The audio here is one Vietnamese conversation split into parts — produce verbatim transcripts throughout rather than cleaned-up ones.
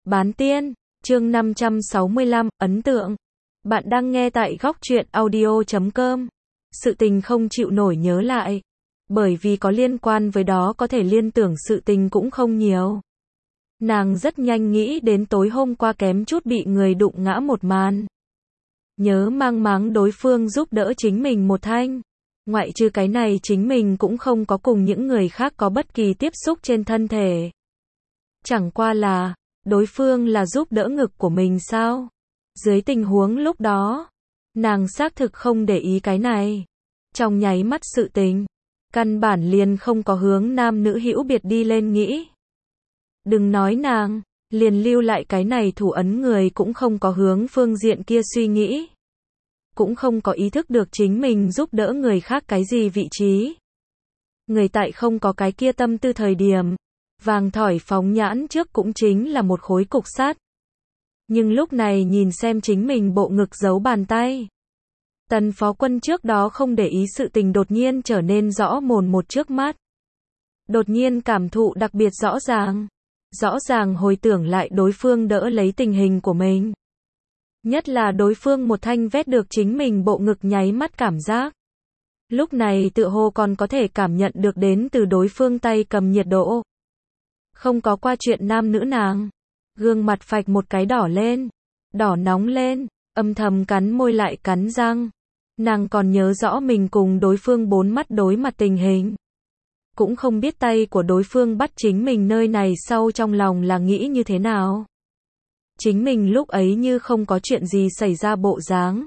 Bán tiên, chương năm trăm sáu mươi lăm, ấn tượng. Bạn đang nghe tại góc truyện audio chấm com. Sự tình không chịu nổi nhớ lại. Bởi vì có liên quan với đó có thể liên tưởng sự tình cũng không nhiều. Nàng rất nhanh nghĩ đến tối hôm qua kém chút bị người đụng ngã một màn. Nhớ mang máng đối phương giúp đỡ chính mình một thanh. Ngoại trừ cái này chính mình cũng không có cùng những người khác có bất kỳ tiếp xúc trên thân thể. Chẳng qua là, đối phương là giúp đỡ ngực của mình sao? Dưới tình huống lúc đó, nàng xác thực không để ý cái này. Trong nháy mắt sự tình, căn bản liền không có hướng nam nữ hữu biệt đi lên nghĩ. Đừng nói nàng, liền lưu lại cái này thủ ấn người cũng không có hướng phương diện kia suy nghĩ. Cũng không có ý thức được chính mình giúp đỡ người khác cái gì vị trí. Người tại không có cái kia tâm tư thời điểm, vàng thỏi phóng nhãn trước cũng chính là một khối cục sắt. Nhưng lúc này nhìn xem chính mình bộ ngực giấu bàn tay. Tần phó quân trước đó không để ý sự tình đột nhiên trở nên rõ mồn một trước mắt. Đột nhiên cảm thụ đặc biệt rõ ràng. Rõ ràng hồi tưởng lại đối phương đỡ lấy tình hình của mình. Nhất là đối phương một thanh vét được chính mình bộ ngực nháy mắt cảm giác. Lúc này tựa hồ còn có thể cảm nhận được đến từ đối phương tay cầm nhiệt độ. Không có qua chuyện nam nữ nàng. Gương mặt phạch một cái đỏ lên. Đỏ nóng lên. Âm thầm cắn môi lại cắn răng. Nàng còn nhớ rõ mình cùng đối phương bốn mắt đối mặt tình hình. Cũng không biết tay của đối phương bắt chính mình nơi này sau trong lòng là nghĩ như thế nào. Chính mình lúc ấy như không có chuyện gì xảy ra bộ dáng.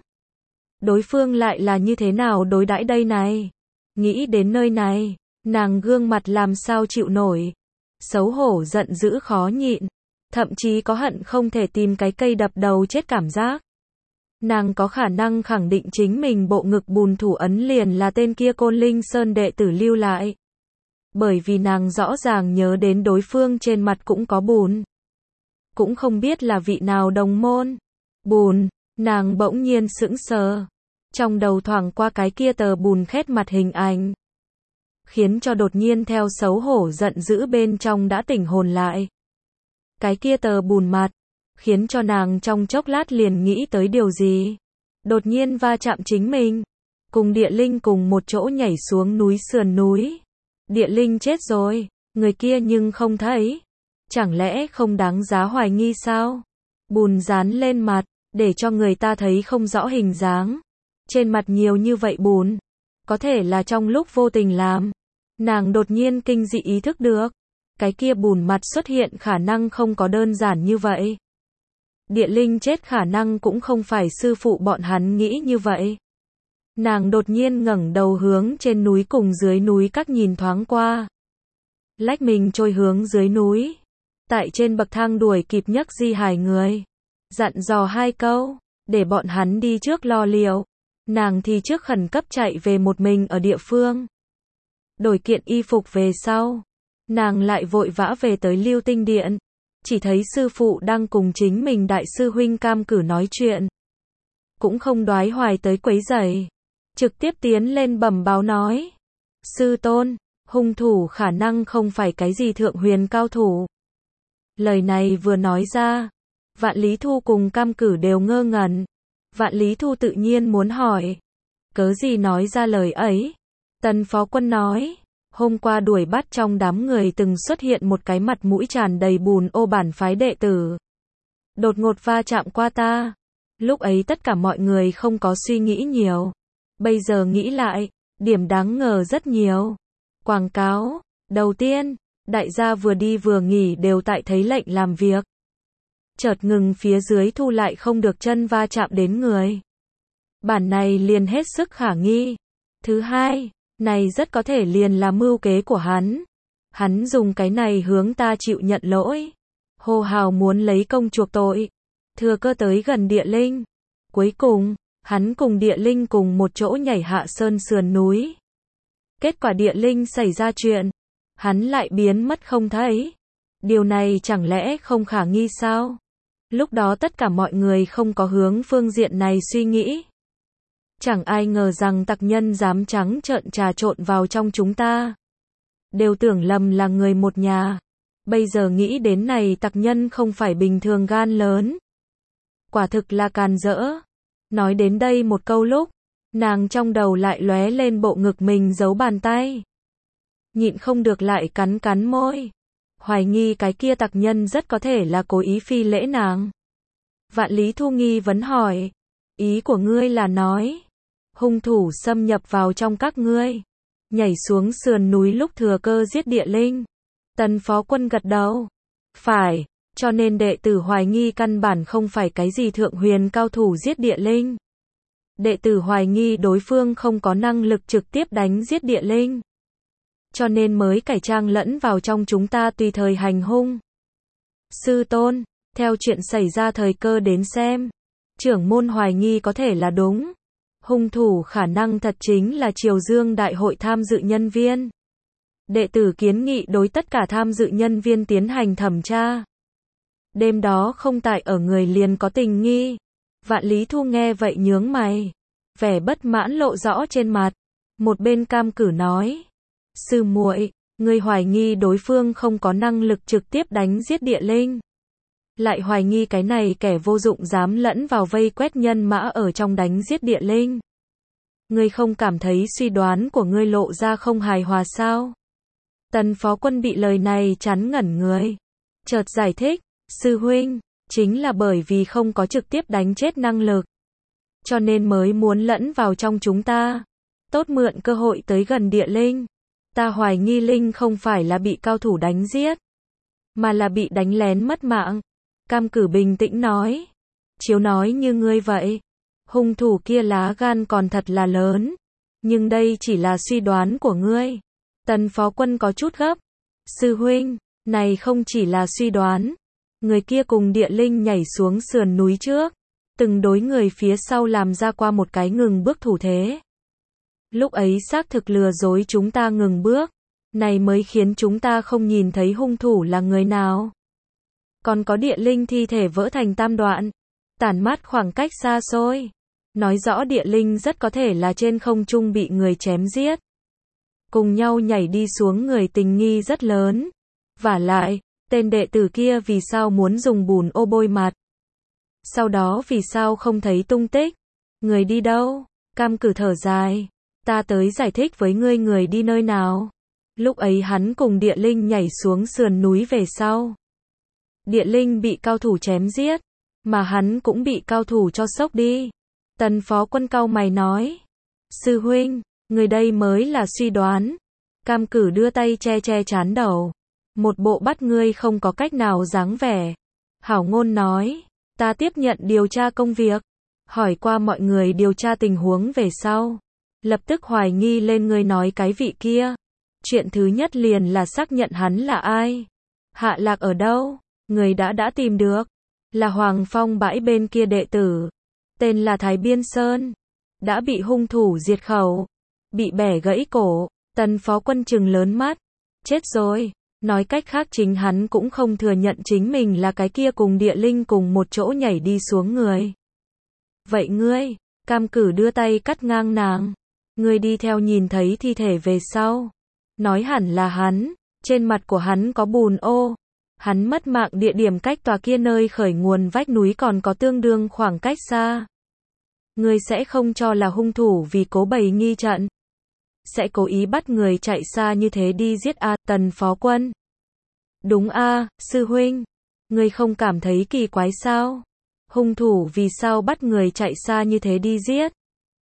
Đối phương lại là như thế nào đối đãi đây này. Nghĩ đến nơi này, nàng gương mặt làm sao chịu nổi. Xấu hổ giận dữ khó nhịn. Thậm chí có hận không thể tìm cái cây đập đầu chết cảm giác. Nàng có khả năng khẳng định chính mình bộ ngực bùn thủ ấn liền là tên kia Côn Linh Sơn đệ tử lưu lại. Bởi vì nàng rõ ràng nhớ đến đối phương trên mặt cũng có bùn. Cũng không biết là vị nào đồng môn. Bùn, nàng bỗng nhiên sững sờ. Trong đầu thoảng qua cái kia tờ bùn khét mặt hình ảnh. Khiến cho đột nhiên theo xấu hổ giận dữ bên trong đã tỉnh hồn lại. Cái kia tờ bùn mặt, khiến cho nàng trong chốc lát liền nghĩ tới điều gì. Đột nhiên va chạm chính mình. Cùng địa linh cùng một chỗ nhảy xuống núi sườn núi. Địa linh chết rồi, người kia nhưng không thấy. Chẳng lẽ không đáng giá hoài nghi sao? Bùn dán lên mặt, để cho người ta thấy không rõ hình dáng. Trên mặt nhiều như vậy bùn, có thể là trong lúc vô tình làm. Nàng đột nhiên kinh dị ý thức được, cái kia bùn mặt xuất hiện khả năng không có đơn giản như vậy. Địa linh chết khả năng cũng không phải sư phụ bọn hắn nghĩ như vậy. Nàng đột nhiên ngẩng đầu hướng trên núi cùng dưới núi các nhìn thoáng qua. Lách mình trôi hướng dưới núi. Tại trên bậc thang đuổi kịp nhấc di hài người. Dặn dò hai câu, để bọn hắn đi trước lo liệu. Nàng thì trước khẩn cấp chạy về một mình ở địa phương. Đổi kiện y phục về sau. Nàng lại vội vã về tới Lưu Tinh Điện. Chỉ thấy sư phụ đang cùng chính mình đại sư huynh Cam Cử nói chuyện. Cũng không đoái hoài tới quấy rầy. Trực tiếp tiến lên bẩm báo nói. Sư tôn, hung thủ khả năng không phải cái gì thượng huyền cao thủ. Lời này vừa nói ra, Vạn Lý Thu cùng Cam Cử đều ngơ ngẩn. Vạn Lý Thu tự nhiên muốn hỏi. Cớ gì nói ra lời ấy? Tần phó quân nói. Hôm qua đuổi bắt trong đám người từng xuất hiện một cái mặt mũi tràn đầy bùn ô bản phái đệ tử. Đột ngột va chạm qua ta. Lúc ấy tất cả mọi người không có suy nghĩ nhiều. Bây giờ nghĩ lại, điểm đáng ngờ rất nhiều. Quảng cáo, đầu tiên, đại gia vừa đi vừa nghỉ đều tại thấy lệnh làm việc. Chợt ngừng phía dưới thu lại không được chân va chạm đến người. Bản này liền hết sức khả nghi. Thứ hai, này rất có thể liền là mưu kế của hắn. Hắn dùng cái này hướng ta chịu nhận lỗi. Hô hào muốn lấy công chuộc tội. Thừa cơ tới gần địa linh. Cuối cùng, hắn cùng địa linh cùng một chỗ nhảy hạ sơn sườn núi. Kết quả địa linh xảy ra chuyện. Hắn lại biến mất không thấy. Điều này chẳng lẽ không khả nghi sao? Lúc đó tất cả mọi người không có hướng phương diện này suy nghĩ. Chẳng ai ngờ rằng tặc nhân dám trắng trợn trà trộn vào trong chúng ta. Đều tưởng lầm là người một nhà. Bây giờ nghĩ đến này tặc nhân không phải bình thường gan lớn. Quả thực là càn rỡ. Nói đến đây một câu lúc, nàng trong đầu lại lóe lên bộ ngực mình giấu bàn tay. Nhịn không được lại cắn cắn môi. Hoài nghi cái kia tặc nhân rất có thể là cố ý phi lễ nàng. Vạn Lý Thu nghi vấn hỏi. Ý của ngươi là nói, hung thủ xâm nhập vào trong các ngươi, nhảy xuống sườn núi lúc thừa cơ giết địa linh. Tần Phó Quân gật đầu. Phải, cho nên đệ tử hoài nghi căn bản không phải cái gì thượng huyền cao thủ giết địa linh. Đệ tử hoài nghi đối phương không có năng lực trực tiếp đánh giết địa linh. Cho nên mới cải trang lẫn vào trong chúng ta tùy thời hành hung. Sư tôn, theo chuyện xảy ra thời cơ đến xem, trưởng môn hoài nghi có thể là đúng. Hung thủ khả năng thật chính là Triều Dương Đại hội tham dự nhân viên. Đệ tử kiến nghị đối tất cả tham dự nhân viên tiến hành thẩm tra. Đêm đó không tại ở người liền có tình nghi. Vạn Lý Thu nghe vậy nhướng mày, vẻ bất mãn lộ rõ trên mặt. Một bên Cam Cử nói, sư muội, ngươi hoài nghi đối phương không có năng lực trực tiếp đánh giết địa linh, lại hoài nghi cái này kẻ vô dụng dám lẫn vào vây quét nhân mã ở trong đánh giết địa linh. Ngươi không cảm thấy suy đoán của ngươi lộ ra không hài hòa sao? Tần Phó Quân bị lời này chắn ngẩn người, chợt giải thích, sư huynh, chính là bởi vì không có trực tiếp đánh chết năng lực, cho nên mới muốn lẫn vào trong chúng ta, tốt mượn cơ hội tới gần địa linh. Ta hoài nghi linh không phải là bị cao thủ đánh giết, mà là bị đánh lén mất mạng. Cam Cử bình tĩnh nói, chiếu nói như ngươi vậy, hung thủ kia lá gan còn thật là lớn, nhưng đây chỉ là suy đoán của ngươi. Tần Phó Quân có chút gấp, sư huynh, này không chỉ là suy đoán, người kia cùng địa linh nhảy xuống sườn núi trước, từng đối người phía sau làm ra qua một cái ngừng bước thủ thế. Lúc ấy xác thực lừa dối chúng ta ngừng bước, này mới khiến chúng ta không nhìn thấy hung thủ là người nào. Còn có địa linh thi thể vỡ thành tam đoạn, tản mát khoảng cách xa xôi, nói rõ địa linh rất có thể là trên không trung bị người chém giết. Cùng nhau nhảy đi xuống người tình nghi rất lớn. Vả lại, tên đệ tử kia vì sao muốn dùng bùn ô bôi mặt? Sau đó vì sao không thấy tung tích? Người đi đâu? Cam Cử thở dài. Ta tới giải thích với ngươi người đi nơi nào. Lúc ấy hắn cùng địa linh nhảy xuống sườn núi về sau. Địa linh bị cao thủ chém giết, mà hắn cũng bị cao thủ cho sốc đi. Tần Phó Quân cau mày nói, sư huynh, người đây mới là suy đoán. Cam Cử đưa tay che che trán đầu, một bộ bắt ngươi không có cách nào dáng vẻ. Hảo ngôn nói, ta tiếp nhận điều tra công việc, hỏi qua mọi người điều tra tình huống về sau, lập tức hoài nghi lên ngươi nói cái vị kia. Chuyện thứ nhất liền là xác nhận hắn là ai, hạ lạc ở đâu. Người đã đã tìm được, là Hoàng Phong bãi bên kia đệ tử, tên là Thái Biên Sơn, đã bị hung thủ diệt khẩu, bị bẻ gãy cổ. Tần Phó Quân trừng lớn mắt, chết rồi. Nói cách khác chính hắn cũng không thừa nhận chính mình là cái kia cùng địa linh cùng một chỗ nhảy đi xuống người. Vậy ngươi? Cam Cử đưa tay cắt ngang nàng, ngươi đi theo nhìn thấy thi thể về sau, nói hẳn là hắn, trên mặt của hắn có bùn ô. Hắn mất mạng địa điểm cách tòa kia nơi khởi nguồn vách núi còn có tương đương khoảng cách xa. Ngươi sẽ không cho là hung thủ vì cố bày nghi trận, sẽ cố ý bắt người chạy xa như thế đi giết a? Tần Phó Quân. Đúng a, sư huynh. Ngươi không cảm thấy kỳ quái sao? Hung thủ vì sao bắt người chạy xa như thế đi giết?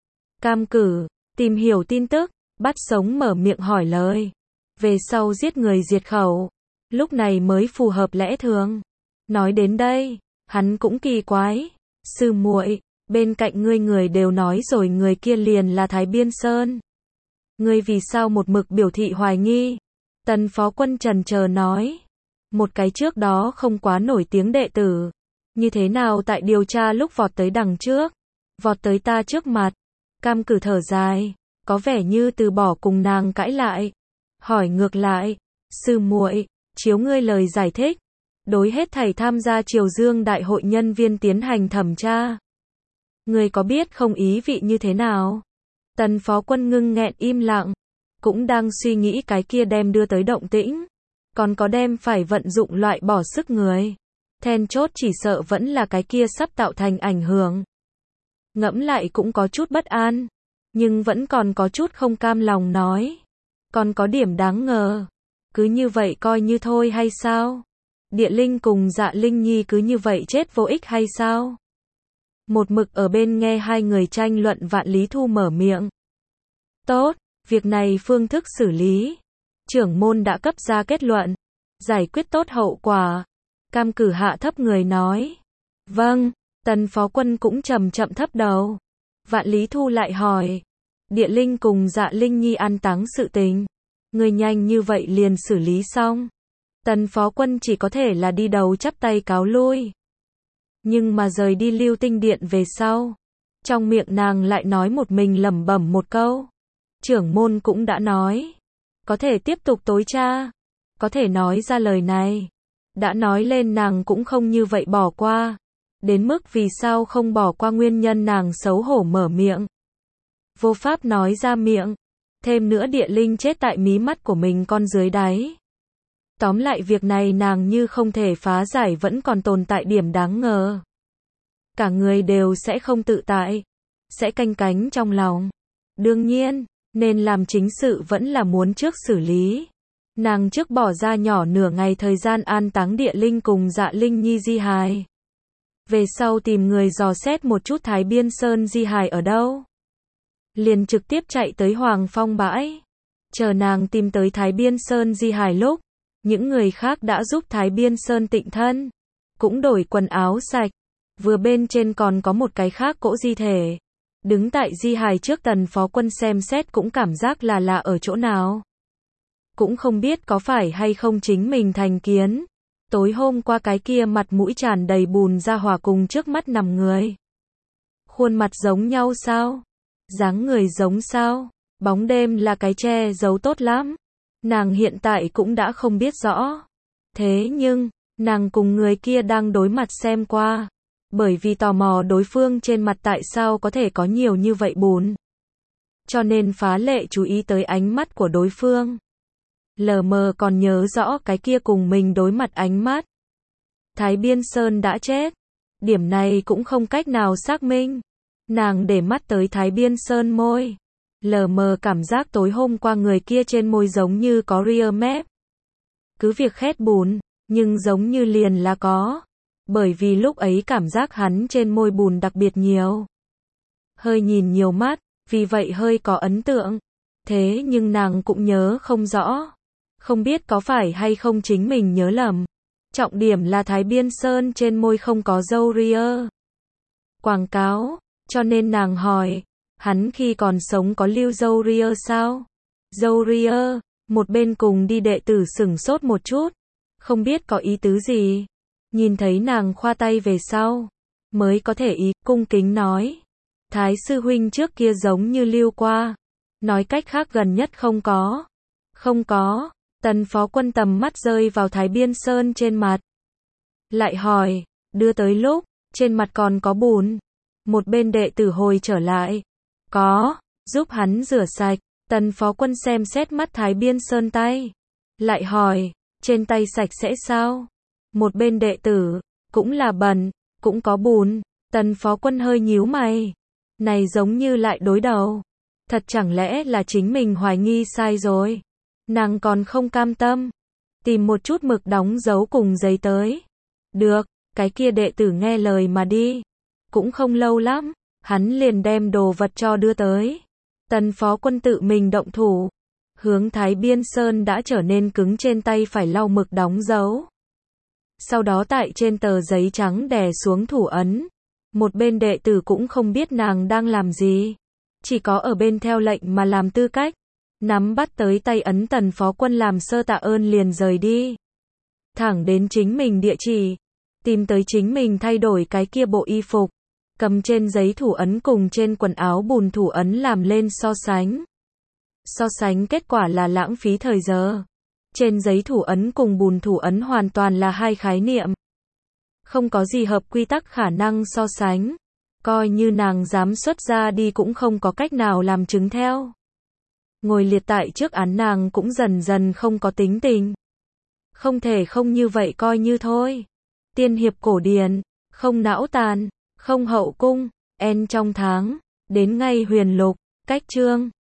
Cam Cử, tìm hiểu tin tức, bắt sống mở miệng hỏi lời. Về sau giết người diệt khẩu, lúc này mới phù hợp lẽ thường. Nói đến đây, hắn cũng kỳ quái. Sư muội, bên cạnh ngươi người đều nói rồi người kia liền là Thái Biên Sơn. Ngươi vì sao một mực biểu thị hoài nghi? Tần Phó Quân trần chờ nói. Một cái trước đó không quá nổi tiếng đệ tử, như thế nào tại điều tra lúc vọt tới đằng trước, vọt tới ta trước mặt. Cam Cử thở dài, có vẻ như từ bỏ cùng nàng cãi lại. Hỏi ngược lại, sư muội, chiếu ngươi lời giải thích, đối hết thảy tham gia Triều Dương Đại hội nhân viên tiến hành thẩm tra, ngươi có biết không ý vị như thế nào? Tần Phó Quân ngưng nghẹn im lặng, cũng đang suy nghĩ cái kia đem đưa tới động tĩnh. còn có đem phải vận dụng loại bỏ sức người. Then chốt chỉ sợ vẫn là cái kia sắp tạo thành ảnh hưởng. Ngẫm lại cũng có chút bất an, nhưng vẫn còn có chút không cam lòng nói. Còn có điểm đáng ngờ. Cứ như vậy coi như thôi hay sao? Địa Linh cùng Dạ Linh Nhi cứ như vậy chết vô ích hay sao? Một mực ở bên nghe hai người tranh luận Vạn Lý Thu mở miệng. Tốt, việc này phương thức xử lý. Trưởng môn đã cấp ra kết luận. Giải quyết tốt hậu quả. Cam Cử hạ thấp người nói. Vâng, Tần phó quân cũng trầm chậm thấp đầu. Vạn Lý Thu lại hỏi. Địa Linh cùng Dạ Linh Nhi an táng sự tình. Người nhanh như vậy liền xử lý xong. Tần phó quân chỉ có thể là đi đầu chắp tay cáo lui. Nhưng mà rời đi Lưu Tinh Điện về sau. Trong miệng nàng lại nói một mình lẩm bẩm một câu. Trưởng môn cũng đã nói. Có thể tiếp tục tối tra. Có thể nói ra lời này. Đã nói lên nàng cũng không như vậy bỏ qua. Đến mức vì sao không bỏ qua nguyên nhân nàng xấu hổ mở miệng. Vô pháp nói ra miệng. Thêm nữa Địa Linh chết tại mí mắt của mình con dưới đáy. Tóm lại việc này nàng như không thể phá giải vẫn còn tồn tại điểm đáng ngờ. Cả người đều sẽ không tự tại. Sẽ canh cánh trong lòng. Đương nhiên, nên làm chính sự vẫn là muốn trước xử lý. Nàng trước bỏ ra nhỏ nửa ngày thời gian an táng Địa Linh cùng Dạ Linh Nhi di hài. Về sau tìm người dò xét một chút Thái Biên Sơn di hài ở đâu. Liền trực tiếp chạy tới Hoàng Phong bãi. Chờ nàng tìm tới Thái Biên Sơn di hài lúc, những người khác đã giúp Thái Biên Sơn tịnh thân. Cũng đổi quần áo sạch. Vừa bên trên còn có một cái khác cỗ di thể. Đứng tại di hài trước Tần phó quân xem xét cũng cảm giác là lạ ở chỗ nào. Cũng không biết có phải hay không chính mình thành kiến. Tối hôm qua cái kia mặt mũi tràn đầy bùn ra hỏa cùng trước mắt nằm người. Khuôn mặt giống nhau sao? Dáng người giống sao? Bóng đêm là cái che giấu tốt lắm. Nàng hiện tại cũng đã không biết rõ. Thế nhưng, nàng cùng người kia đang đối mặt xem qua. Bởi vì tò mò đối phương trên mặt tại sao có thể có nhiều như vậy bùn. Cho nên phá lệ chú ý tới ánh mắt của đối phương. Lờ mờ còn nhớ rõ cái kia cùng mình đối mặt ánh mắt. Thái Biên Sơn đã chết. Điểm này cũng không cách nào xác minh. Nàng để mắt tới Thái Biên Sơn môi. Lờ mờ cảm giác tối hôm qua người kia trên môi giống như có ria mép. Cứ việc khét bùn, nhưng giống như liền là có. Bởi vì lúc ấy cảm giác hắn trên môi bùn đặc biệt nhiều. Hơi nhìn nhiều mắt, vì vậy hơi có ấn tượng. Thế nhưng nàng cũng nhớ không rõ. Không biết có phải hay không chính mình nhớ lầm. Trọng điểm là Thái Biên Sơn trên môi không có râu ria. Quảng cáo, cho nên nàng hỏi, hắn khi còn sống có lưu râu ria sao? Râu ria, một bên cùng đi đệ tử sửng sốt một chút. Không biết có ý tứ gì. Nhìn thấy nàng khoa tay về sau. Mới có thể ý, cung kính nói. Thái sư huynh trước kia giống như lưu qua. Nói cách khác gần nhất không có. Không có. Tần phó quân tầm mắt rơi vào Thái Biên Sơn trên mặt. Lại hỏi, đưa tới lúc, trên mặt còn có bùn. Một bên đệ tử hồi trở lại. Có, giúp hắn rửa sạch. Tần phó quân xem xét mắt Thái Biên Sơn tay. Lại hỏi, trên tay sạch sẽ sao? Một bên đệ tử, cũng là bẩn, cũng có bùn. Tần phó quân hơi nhíu mày. Này giống như lại đối đầu. Thật chẳng lẽ là chính mình hoài nghi sai rồi. Nàng còn không cam tâm. Tìm một chút mực đóng dấu cùng giấy tới. Được, cái kia đệ tử nghe lời mà đi. Cũng không lâu lắm, hắn liền đem đồ vật cho đưa tới. Tần phó quân tự mình động thủ. Hướng Thái Biên Sơn đã trở nên cứng trên tay phải lau mực đóng dấu. Sau đó tại trên tờ giấy trắng đè xuống thủ ấn. Một bên đệ tử cũng không biết nàng đang làm gì. Chỉ có ở bên theo lệnh mà làm tư cách. Nắm bắt tới tay ấn tần phó quân làm sơ tạ ơn liền rời đi. Thẳng đến chính mình địa chỉ. Tìm tới chính mình thay đổi cái kia bộ y phục. Cầm trên giấy thủ ấn cùng trên quần áo bùn thủ ấn làm lên so sánh. So sánh kết quả là lãng phí thời giờ. Trên giấy thủ ấn cùng bùn thủ ấn hoàn toàn là hai khái niệm. Không có gì hợp quy tắc khả năng so sánh. Coi như nàng dám xuất ra đi cũng không có cách nào làm chứng theo. Ngồi liệt tại trước án nàng cũng dần dần không có tính tình. Không thể không như vậy coi như thôi. Tiên hiệp cổ điển, không não tàn, không hậu cung, en trong tháng, đến ngay huyền lục, cách chương.